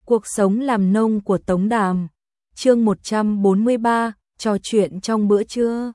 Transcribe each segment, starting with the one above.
Cuộc sống làm nông của Tống Đàm. Chương 143, trò chuyện trong bữa trưa.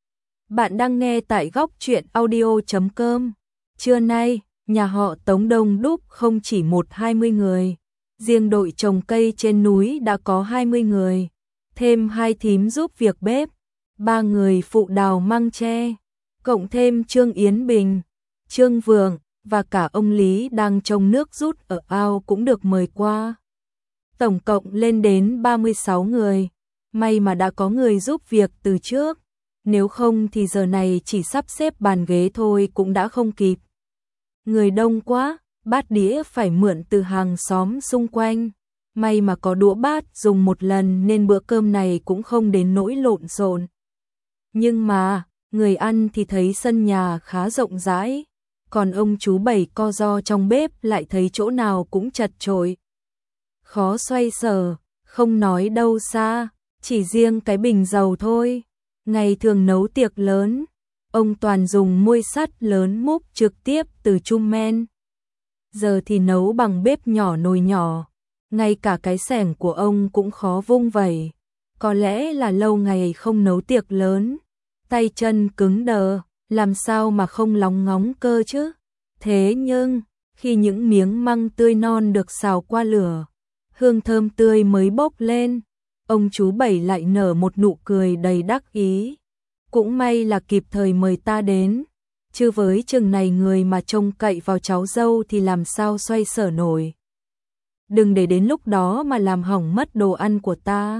Bạn đang nghe tại góc truyện audio.com. Trưa nay, nhà họ Tống đông đúc không chỉ 20 người. Riêng đội trồng cây trên núi đã có 20 người. Thêm 2 thím giúp việc bếp, 3 người phụ đào măng tre. Cộng thêm Trương Yến Bình, Trương Vượng và cả ông Lý đang trông nước rút ở ao cũng được mời qua. Tổng cộng lên đến 36 người, may mà đã có người giúp việc từ trước, nếu không thì giờ này chỉ sắp xếp bàn ghế thôi cũng đã không kịp. Người đông quá, bát đĩa phải mượn từ hàng xóm xung quanh, may mà có đũa bát dùng một lần nên bữa cơm này cũng không đến nỗi lộn xộn. Nhưng mà, người ăn thì thấy sân nhà khá rộng rãi, còn ông chú Bảy co ro trong bếp lại thấy chỗ nào cũng chật chội. Khó xoay sở, không nói đâu xa, chỉ riêng cái bình dầu thôi. Ngày thường nấu tiệc lớn, ông toàn dùng muôi sắt lớn múc trực tiếp từ chum men. Giờ thì nấu bằng bếp nhỏ nồi nhỏ, ngay cả cái xẻng của ông cũng khó vung vẩy. Có lẽ là lâu ngày không nấu tiệc lớn, tay chân cứng đờ, làm sao mà không lóng ngóng cơ chứ. Thế nhưng, khi những miếng măng tươi non được xào qua lửa, hương thơm tươi mới bốc lên, ông chú Bảy lại nở một nụ cười đầy đắc ý. Cũng may là kịp thời mời ta đến, chứ với chừng này người mà trông cậy vào cháu dâu thì làm sao xoay sở nổi. Đừng để đến lúc đó mà làm hỏng mất đồ ăn của ta.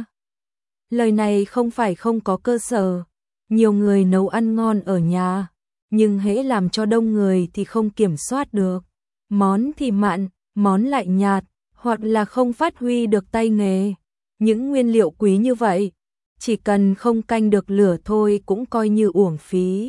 Lời này không phải không có cơ sở, nhiều người nấu ăn ngon ở nhà, nhưng hễ làm cho đông người thì không kiểm soát được. Món thì mặn, món lại nhạt, hoặc là không phát huy được tay nghề. Những nguyên liệu quý như vậy, chỉ cần không canh được lửa thôi cũng coi như uổng phí.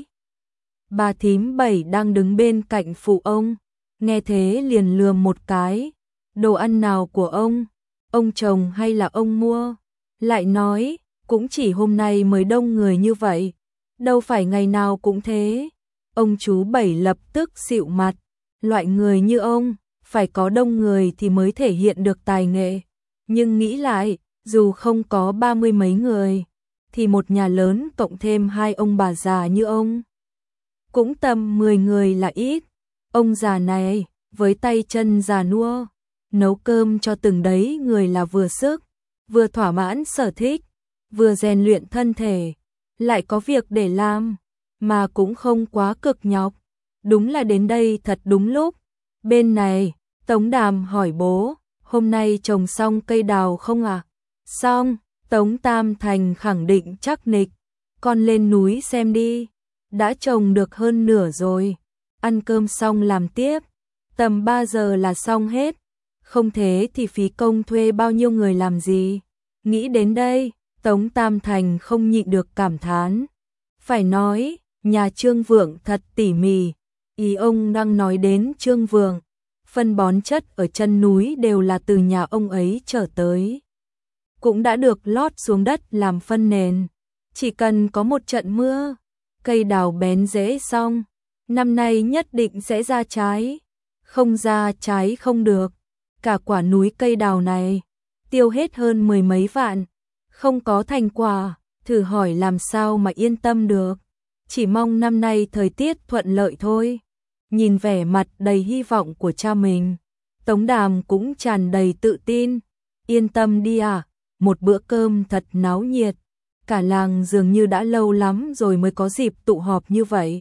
Bà thím Bảy đang đứng bên cạnh phụ ông, nghe thế liền lườm một cái. Đồ ăn nào của ông trồng hay là ông mua? Lại nói, cũng chỉ hôm nay mới đông người như vậy, đâu phải ngày nào cũng thế. Ông chú Bảy lập tức xịu mặt, loại người như ông, phải có đông người thì mới thể hiện được tài nghệ. Nhưng nghĩ lại, dù không có 30 mấy người, thì một nhà lớn cộng thêm 2 ông bà già như ông, cũng tầm 10 người là ít. Ông già này, với tay chân già nua, nấu cơm cho từng đấy người là vừa sức, vừa thỏa mãn sở thích, vừa rèn luyện thân thể, lại có việc để làm, mà cũng không quá cực nhọc. Đúng là đến đây thật đúng lúc. Bên này, Tống Đàm hỏi bố, hôm nay trồng xong cây đào không à? Xong, Tống Tam Thành khẳng định chắc nịch, con lên núi xem đi, đã trồng được hơn nửa rồi, ăn cơm xong làm tiếp, tầm 3 giờ là xong hết, không thế thì phí công thuê bao nhiêu người làm gì. Nghĩ đến đây, Tống Tam Thành không nhịn được cảm thán. Phải nói, nhà Trương Vượng thật tỉ mỉ, ý ông đang nói đến Trương Vượng. Phân bón chất ở chân núi đều là từ nhà ông ấy trở tới, cũng đã được lót xuống đất làm phân nền. Chỉ cần có một trận mưa, cây đào bén rễ xong, năm nay nhất định sẽ ra trái, không ra trái không được. Cả quả núi cây đào này, tiêu hết hơn 10 mấy vạn, không có thành quả, thử hỏi làm sao mà yên tâm được. Chỉ mong năm nay thời tiết thuận lợi thôi. Nhìn vẻ mặt đầy hy vọng của cha mình, Tống Đàm cũng tràn đầy tự tin. Yên tâm đi à, một bữa cơm thật náo nhiệt. Cả làng dường như đã lâu lắm rồi mới có dịp tụ họp như vậy.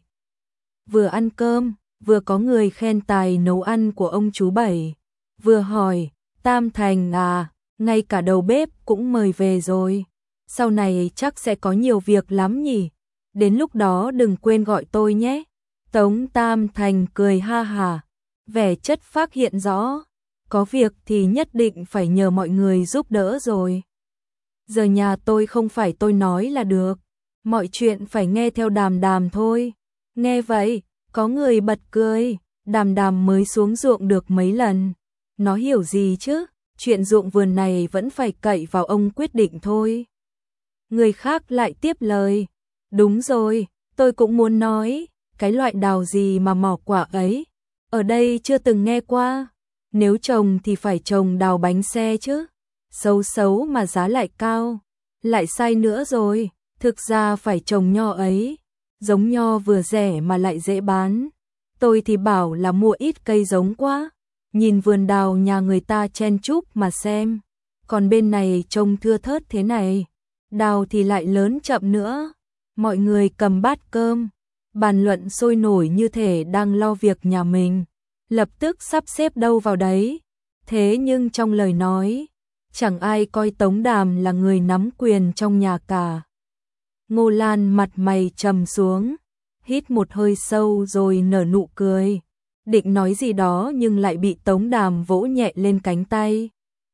Vừa ăn cơm, vừa có người khen tài nấu ăn của ông chú Bảy, vừa hỏi, Tam Thành à, ngay cả đầu bếp cũng mời về rồi. Sau này chắc sẽ có nhiều việc lắm nhỉ, đến lúc đó đừng quên gọi tôi nhé. Tống Tam Thành cười ha hả, vẻ chất phác hiện rõ, có việc thì nhất định phải nhờ mọi người giúp đỡ rồi. Giờ nhà tôi không phải tôi nói là được, mọi chuyện phải nghe theo Đàm Đàm thôi. Nghe vậy, có người bật cười, Đàm Đàm mới xuống ruộng được mấy lần, nó hiểu gì chứ, chuyện ruộng vườn này vẫn phải cậy vào ông quyết định thôi. Người khác lại tiếp lời, đúng rồi, tôi cũng muốn nói, cái loại đào gì mà mỏ quả ấy, ở đây chưa từng nghe qua. Nếu trồng thì phải trồng đào bánh xe chứ. Xấu xấu mà giá lại cao. Lại sai nữa rồi, thực ra phải trồng nho ấy. Giống nho vừa rẻ mà lại dễ bán. Tôi thì bảo là mua ít cây giống quá. Nhìn vườn đào nhà người ta chen chúc mà xem. Còn bên này trông thưa thớt thế này. Đào thì lại lớn chậm nữa. Mọi người cầm bát cơm, bàn luận sôi nổi như thể đang lo việc nhà mình. Lập tức sắp xếp đâu vào đấy. Thế nhưng trong lời nói, chẳng ai coi Tống Đàm là người nắm quyền trong nhà cả. Ngô Lan mặt mày trầm xuống, hít một hơi sâu rồi nở nụ cười. Định nói gì đó nhưng lại bị Tống Đàm vỗ nhẹ lên cánh tay.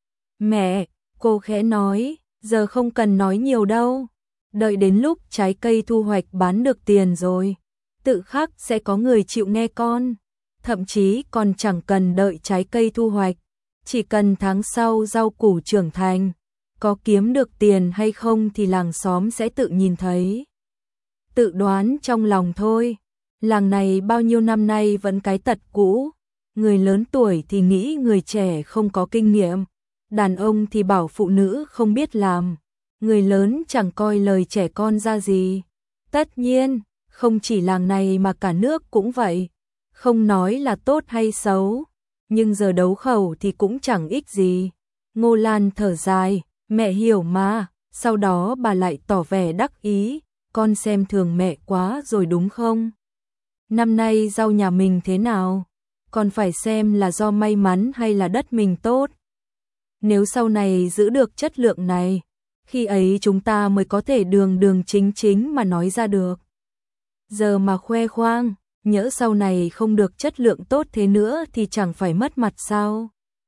Mẹ, cô khẽ nói, giờ không cần nói nhiều đâu. Đợi đến lúc trái cây thu hoạch bán được tiền rồi, tự khắc sẽ có người chịu nghe con. Thậm chí còn chẳng cần đợi trái cây thu hoạch. Chỉ cần tháng sau rau củ trưởng thành, có kiếm được tiền hay không thì làng xóm sẽ tự nhìn thấy. Tự đoán trong lòng thôi. Làng này bao nhiêu năm nay vẫn cái tật cũ. Người lớn tuổi thì nghĩ người trẻ không có kinh nghiệm. Đàn ông thì bảo phụ nữ không biết làm. Người lớn chẳng coi lời trẻ con ra gì. Tất nhiên, không chỉ làng này mà cả nước cũng vậy. Không nói là tốt hay xấu, nhưng giờ đấu khẩu thì cũng chẳng ích gì. Ngô Lan thở dài, mẹ hiểu mà. Sau đó bà lại tỏ vẻ đắc ý, con xem thường mẹ quá rồi đúng không? Năm nay rau nhà mình thế nào? Còn phải xem là do may mắn hay là đất mình tốt. Nếu sau này giữ được chất lượng này, khi ấy chúng ta mới có thể đường đường chính chính mà nói ra được. Giờ mà khoe khoang, nhỡ sau này không được chất lượng tốt thế nữa thì chẳng phải mất mặt sao?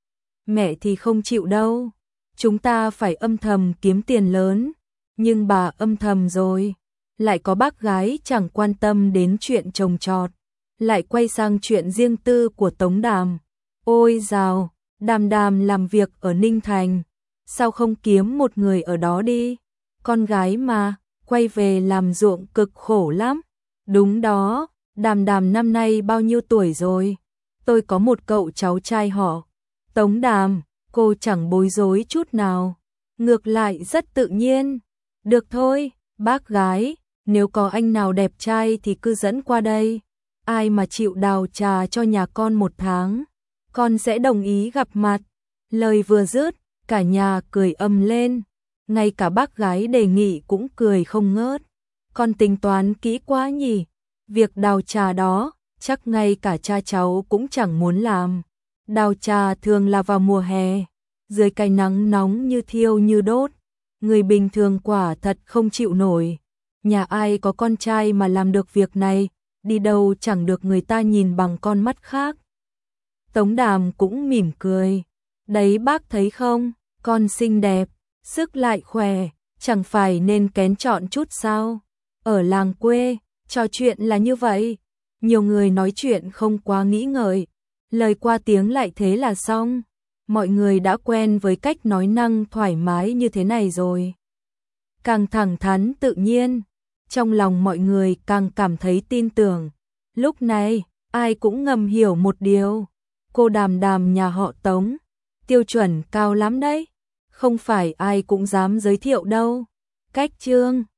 Mẹ thì không chịu đâu. Chúng ta phải âm thầm kiếm tiền lớn. Nhưng bà âm thầm rồi. Lại có bác gái chẳng quan tâm đến chuyện trồng trọt. Lại quay sang chuyện riêng tư của Tống Đàm. Ôi dào, Đàm Đàm làm việc ở Ninh Thành. Sao không kiếm một người ở đó đi? Con gái mà, quay về làm ruộng cực khổ lắm. Đúng đó, Đàm Đàm năm nay bao nhiêu tuổi rồi? Tôi có một cậu cháu trai họ Tống Đàm, cô chẳng bối rối chút nào. Ngược lại rất tự nhiên. Được thôi, bác gái, nếu có anh nào đẹp trai thì cứ dẫn qua đây. Ai mà chịu đào trà cho nhà con 1 tháng, con sẽ đồng ý gặp mặt. Lời vừa dứt, cả nhà cười ầm lên. Ngay cả bác gái đề nghị cũng cười không ngớt. Con tính toán kỹ quá nhỉ? Việc đào trà đó, chắc ngay cả cha cháu cũng chẳng muốn làm. Đào trà thường là vào mùa hè, dưới cái nắng nóng như thiêu như đốt. Người bình thường quả thật không chịu nổi. Nhà ai có con trai mà làm được việc này, đi đâu chẳng được người ta nhìn bằng con mắt khác. Tống Đàm cũng mỉm cười. Đấy bác thấy không, con xinh đẹp, sức lại khỏe, chẳng phải nên kén chọn chút sao? Ở làng quê, trò chuyện là như vậy. Nhiều người nói chuyện không quá nghĩ ngợi, lời qua tiếng lại thế là xong. Mọi người đã quen với cách nói năng thoải mái như thế này rồi. Càng thẳng thắn tự nhiên, trong lòng mọi người càng cảm thấy tin tưởng. Lúc này, ai cũng ngầm hiểu một điều. Cô Đàm Đàm nhà họ Tống, tiêu chuẩn cao lắm đấy. Không phải ai cũng dám giới thiệu đâu. Cách chương